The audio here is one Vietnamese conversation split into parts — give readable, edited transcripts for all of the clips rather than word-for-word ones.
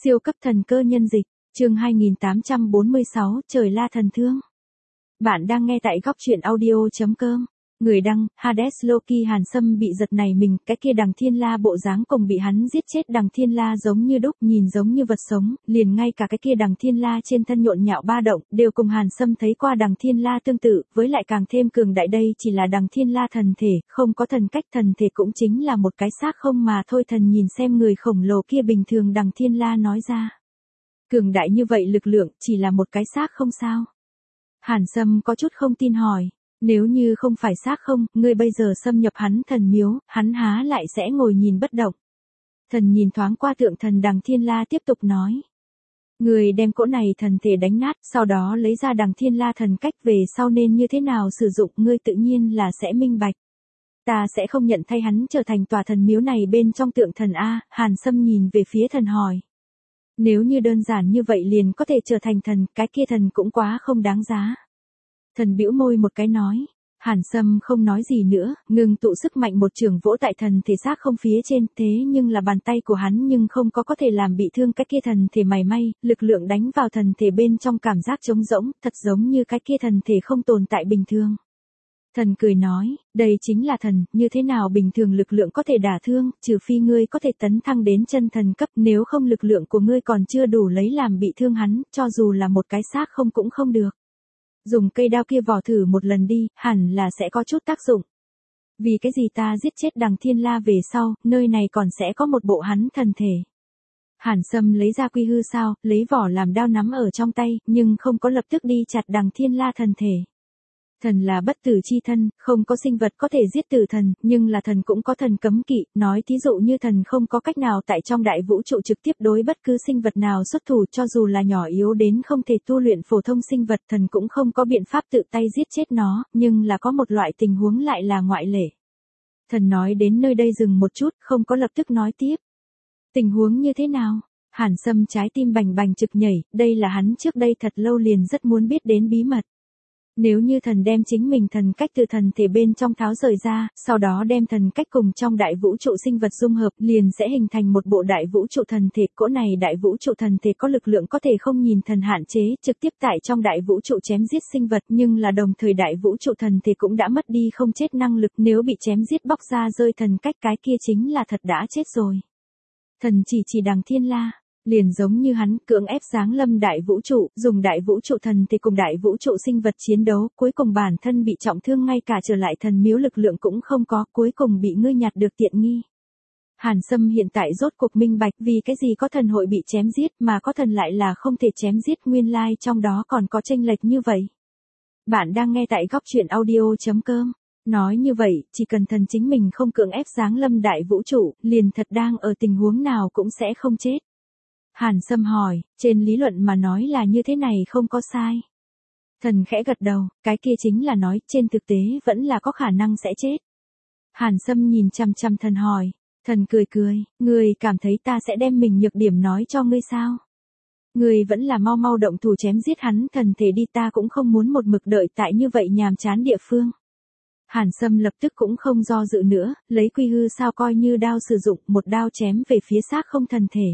Siêu cấp thần cơ nhân dịch, chương 2846, trời la thần thương. Bạn đang nghe tại góc truyện audio.com. Người đăng, Hades Loki. Hàn Sâm bị giật này mình, cái kia Đằng Thiên La bộ dáng cùng bị hắn giết chết Đằng Thiên La giống như đúc, nhìn giống như vật sống, liền ngay cả cái kia Đằng Thiên La trên thân nhộn nhạo ba động, đều cùng Hàn Sâm thấy qua Đằng Thiên La tương tự, với lại càng thêm cường đại. Đây chỉ là Đằng Thiên La thần thể, không có thần cách, thần thể cũng chính là một cái xác không mà thôi. Thần nhìn xem người khổng lồ kia bình thường, Đằng Thiên La nói ra. Cường đại như vậy lực lượng, chỉ là một cái xác không sao? Hàn Sâm có chút không tin hỏi. Nếu như không phải xác không, ngươi bây giờ xâm nhập hắn thần miếu, hắn há lại sẽ ngồi nhìn bất động. Thần nhìn thoáng qua tượng thần Đằng Thiên La tiếp tục nói. Ngươi đem cỗ này thần thể đánh nát, sau đó lấy ra Đằng Thiên La thần cách, về sau nên như thế nào sử dụng, ngươi tự nhiên là sẽ minh bạch. Ta sẽ không nhận thay hắn trở thành tòa thần miếu này bên trong tượng thần A. Hàn Sâm nhìn về phía thần hỏi. Nếu như đơn giản như vậy liền có thể trở thành thần, cái kia thần cũng quá không đáng giá. Thần bĩu môi một cái nói. Hàn Sâm không nói gì nữa, ngừng tụ sức mạnh một chưởng vỗ tại thần thể xác không phía trên, thế nhưng là bàn tay của hắn nhưng không có thể làm bị thương cái kia thần thể mảy may, lực lượng đánh vào thần thể bên trong cảm giác trống rỗng, thật giống như cái kia thần thể không tồn tại bình thường. Thần cười nói, đây chính là thần, như thế nào bình thường lực lượng có thể đả thương, trừ phi ngươi có thể tấn thăng đến chân thần cấp, nếu không lực lượng của ngươi còn chưa đủ lấy làm bị thương hắn, cho dù là một cái xác không cũng không được. Dùng cây đao kia vò thử một lần đi, hẳn là sẽ có chút tác dụng. Vì cái gì ta giết chết Đằng Thiên La về sau, nơi này còn sẽ có một bộ hắn thần thể. Hàn Sâm lấy ra quy hư sao, lấy vỏ làm đao nắm ở trong tay, nhưng không có lập tức đi chặt Đằng Thiên La thần thể. Thần là bất tử chi thân, không có sinh vật có thể giết tử thần, nhưng là thần cũng có thần cấm kỵ, nói thí dụ như thần không có cách nào tại trong đại vũ trụ trực tiếp đối bất cứ sinh vật nào xuất thủ, cho dù là nhỏ yếu đến không thể tu luyện phổ thông sinh vật, thần cũng không có biện pháp tự tay giết chết nó, nhưng là có một loại tình huống lại là ngoại lệ. Thần nói đến nơi đây dừng một chút, không có lập tức nói tiếp. Tình huống như thế nào? Hàn Sâm trái tim bành bành trực nhảy, đây là hắn trước đây thật lâu liền rất muốn biết đến bí mật. Nếu như thần đem chính mình thần cách từ thần thể bên trong tháo rời ra, sau đó đem thần cách cùng trong đại vũ trụ sinh vật dung hợp, liền sẽ hình thành một bộ đại vũ trụ thần thể. Cỗ này đại vũ trụ thần thể có lực lượng có thể không nhìn thần hạn chế, trực tiếp tại trong đại vũ trụ chém giết sinh vật, nhưng là đồng thời đại vũ trụ thần thể cũng đã mất đi không chết năng lực, nếu bị chém giết bóc ra rơi thần cách, cái kia chính là thật đã chết rồi. Thần chỉ Đằng Thiên La. Liền giống như hắn cưỡng ép giáng lâm đại vũ trụ, dùng đại vũ trụ thần thì cùng đại vũ trụ sinh vật chiến đấu, cuối cùng bản thân bị trọng thương, ngay cả trở lại thần miếu lực lượng cũng không có, cuối cùng bị ngươi nhặt được tiện nghi. Hàn Sâm hiện tại rốt cuộc minh bạch vì cái gì có thần hội bị chém giết mà có thần lại là không thể chém giết, nguyên lai trong đó còn có chênh lệch như vậy. Bạn đang nghe tại góc truyện audio.com. Nói như vậy, chỉ cần thần chính mình không cưỡng ép giáng lâm đại vũ trụ, liền thật đang ở tình huống nào cũng sẽ không chết. Hàn Sâm hỏi, trên lý luận mà nói là như thế này không có sai. Thần khẽ gật đầu, cái kia chính là nói, trên thực tế vẫn là có khả năng sẽ chết. Hàn Sâm nhìn chằm chằm thần hỏi, thần cười, ngươi cảm thấy ta sẽ đem mình nhược điểm nói cho ngươi sao? Ngươi vẫn là mau mau động thủ chém giết hắn thần thể đi, ta cũng không muốn một mực đợi tại như vậy nhàm chán địa phương. Hàn Sâm lập tức cũng không do dự nữa, lấy quy hư sao coi như đao sử dụng, một đao chém về phía xác không thần thể.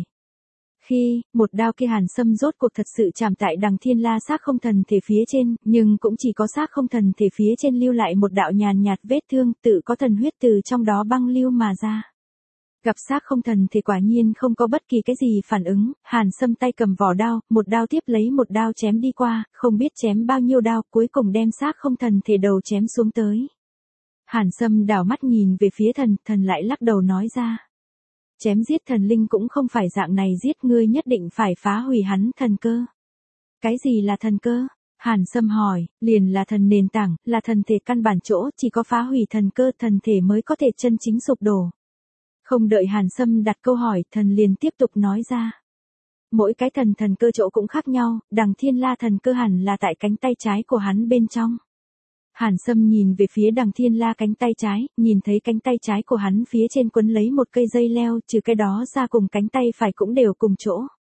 Khi, một đao kia Hàn Sâm rốt cuộc thật sự chạm tại Đằng Thiên La xác không thần thể phía trên, nhưng cũng chỉ có xác không thần thể phía trên lưu lại một đạo nhàn nhạt vết thương, tự có thần huyết từ trong đó băng lưu mà ra. Gặp xác không thần thể quả nhiên không có bất kỳ cái gì phản ứng, Hàn Sâm tay cầm vỏ đao, một đao tiếp lấy một đao chém đi qua, không biết chém bao nhiêu đao, cuối cùng đem xác không thần thể đầu chém xuống tới. Hàn Sâm đảo mắt nhìn về phía thần lại lắc đầu nói ra. Chém giết thần linh cũng không phải dạng này giết, ngươi nhất định phải phá hủy hắn thần cơ. Cái gì là thần cơ? Hàn Sâm hỏi, liền là thần nền tảng, là thần thể căn bản chỗ, chỉ có phá hủy thần cơ, thần thể mới có thể chân chính sụp đổ. Không đợi Hàn Sâm đặt câu hỏi, thần liền tiếp tục nói ra. Mỗi cái thần cơ chỗ cũng khác nhau, Đằng Thiên La thần cơ hẳn là tại cánh tay trái của hắn bên trong. Hàn Sâm nhìn về phía Đằng Thiên La cánh tay trái, nhìn thấy cánh tay trái của hắn phía trên quấn lấy một cây dây leo, trừ cái đó ra cùng cánh tay phải cũng đều cùng chỗ.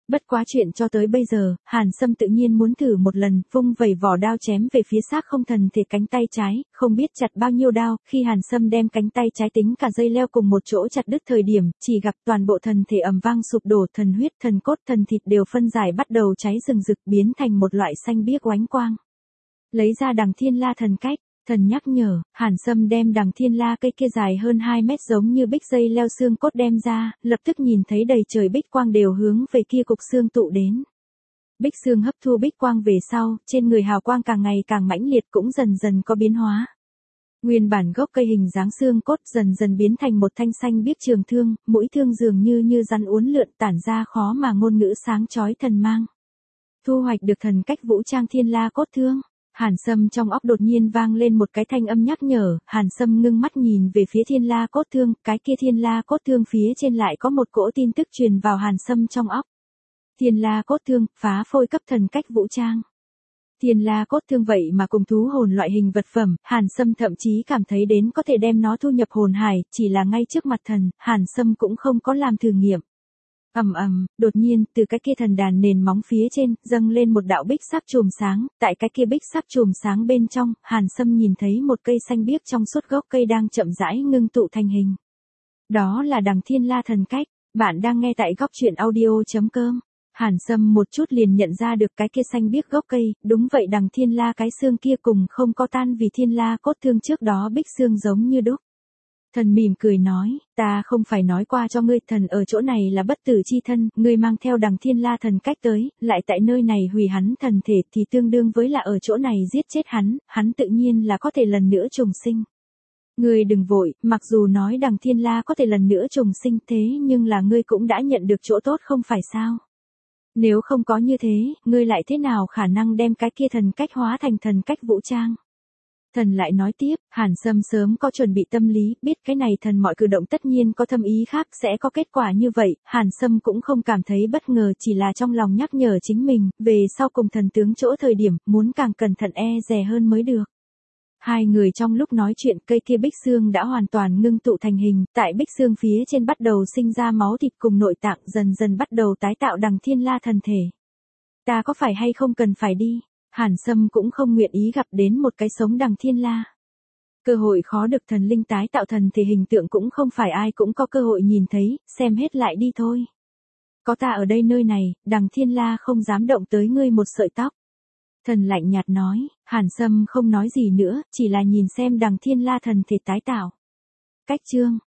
Bất quá chuyện cho tới bây giờ, Hàn Sâm tự nhiên muốn thử một lần, vung vẩy vỏ đao chém về phía xác không thần thể cánh tay trái, không biết chặt bao nhiêu đao, khi Hàn Sâm đem cánh tay trái tính cả dây leo cùng một chỗ chặt đứt thời điểm, chỉ gặp toàn bộ thần thể ầm vang sụp đổ, thần huyết, thần cốt, thần thịt đều phân giải bắt đầu cháy rừng rực biến thành một loại xanh biếc oánh quang. Lấy ra Đằng Thiên La thần cách. Thần nhắc nhở, Hàn Sâm đem Đằng Thiên La cây kia dài hơn 2 mét giống như bích dây leo xương cốt đem ra, lập tức nhìn thấy đầy trời bích quang đều hướng về kia cục xương tụ đến. Bích xương hấp thu bích quang về sau, trên người hào quang càng ngày càng mãnh liệt cũng dần dần có biến hóa. Nguyên bản gốc cây hình dáng xương cốt dần dần biến thành một thanh xanh biếc trường thương, mũi thương dường như rắn uốn lượn tản ra khó mà ngôn ngữ sáng chói thần mang. Thu hoạch được thần cách vũ trang Thiên La cốt thương. Hàn Sâm trong óc đột nhiên vang lên một cái thanh âm nhắc nhở, Hàn Sâm ngưng mắt nhìn về phía Thiên La cốt thương, cái kia Thiên La cốt thương phía trên lại có một cỗ tin tức truyền vào Hàn Sâm trong óc. Thiên La cốt thương, phá phôi cấp thần cách vũ trang. Thiên La cốt thương vậy mà cùng thú hồn loại hình vật phẩm, Hàn Sâm thậm chí cảm thấy đến có thể đem nó thu nhập hồn hải, chỉ là ngay trước mặt thần, Hàn Sâm cũng không có làm thử nghiệm. Đột nhiên, từ cái kia thần đàn nền móng phía trên, dâng lên một đạo bích sắc chùm sáng, tại cái kia bích sắc chùm sáng bên trong, Hàn Sâm nhìn thấy một cây xanh biếc trong suốt gốc cây đang chậm rãi ngưng tụ thành hình. Đó là Đằng Thiên La thần cách, bạn đang nghe tại góc truyện audio.com. Hàn Sâm một chút liền nhận ra được cái kia xanh biếc gốc cây, đúng vậy Đằng Thiên La cái xương kia cùng không có tan vì Thiên La cốt thương trước đó bích xương giống như đúc. Thần mỉm cười nói, ta không phải nói qua cho ngươi, thần ở chỗ này là bất tử chi thân, ngươi mang theo Đằng Thiên La thần cách tới, lại tại nơi này hủy hắn thần thể thì tương đương với là ở chỗ này giết chết hắn tự nhiên là có thể lần nữa trùng sinh. Ngươi đừng vội, mặc dù nói Đằng Thiên La có thể lần nữa trùng sinh thế nhưng là ngươi cũng đã nhận được chỗ tốt không phải sao? Nếu không có như thế, ngươi lại thế nào khả năng đem cái kia thần cách hóa thành thần cách vũ trang? Thần lại nói tiếp, Hàn Sâm sớm có chuẩn bị tâm lý, biết cái này thần mọi cử động tất nhiên có thâm ý khác sẽ có kết quả như vậy, Hàn Sâm cũng không cảm thấy bất ngờ, chỉ là trong lòng nhắc nhở chính mình, về sau cùng thần tướng chỗ thời điểm, muốn càng cẩn thận dè hơn mới được. Hai người trong lúc nói chuyện cây kia bích xương đã hoàn toàn ngưng tụ thành hình, tại bích xương phía trên bắt đầu sinh ra máu thịt cùng nội tạng dần dần bắt đầu tái tạo Đằng Thiên La thần thể. Ta có phải hay không cần phải đi? Hàn Sâm cũng không nguyện ý gặp đến một cái sống Đằng Thiên La. Cơ hội khó được thần linh tái tạo thần thì hình tượng cũng không phải ai cũng có cơ hội nhìn thấy, xem hết lại đi thôi. Có ta ở đây nơi này, Đằng Thiên La không dám động tới ngươi một sợi tóc. Thần lạnh nhạt nói, Hàn Sâm không nói gì nữa, chỉ là nhìn xem Đằng Thiên La thần thể tái tạo. Cách chương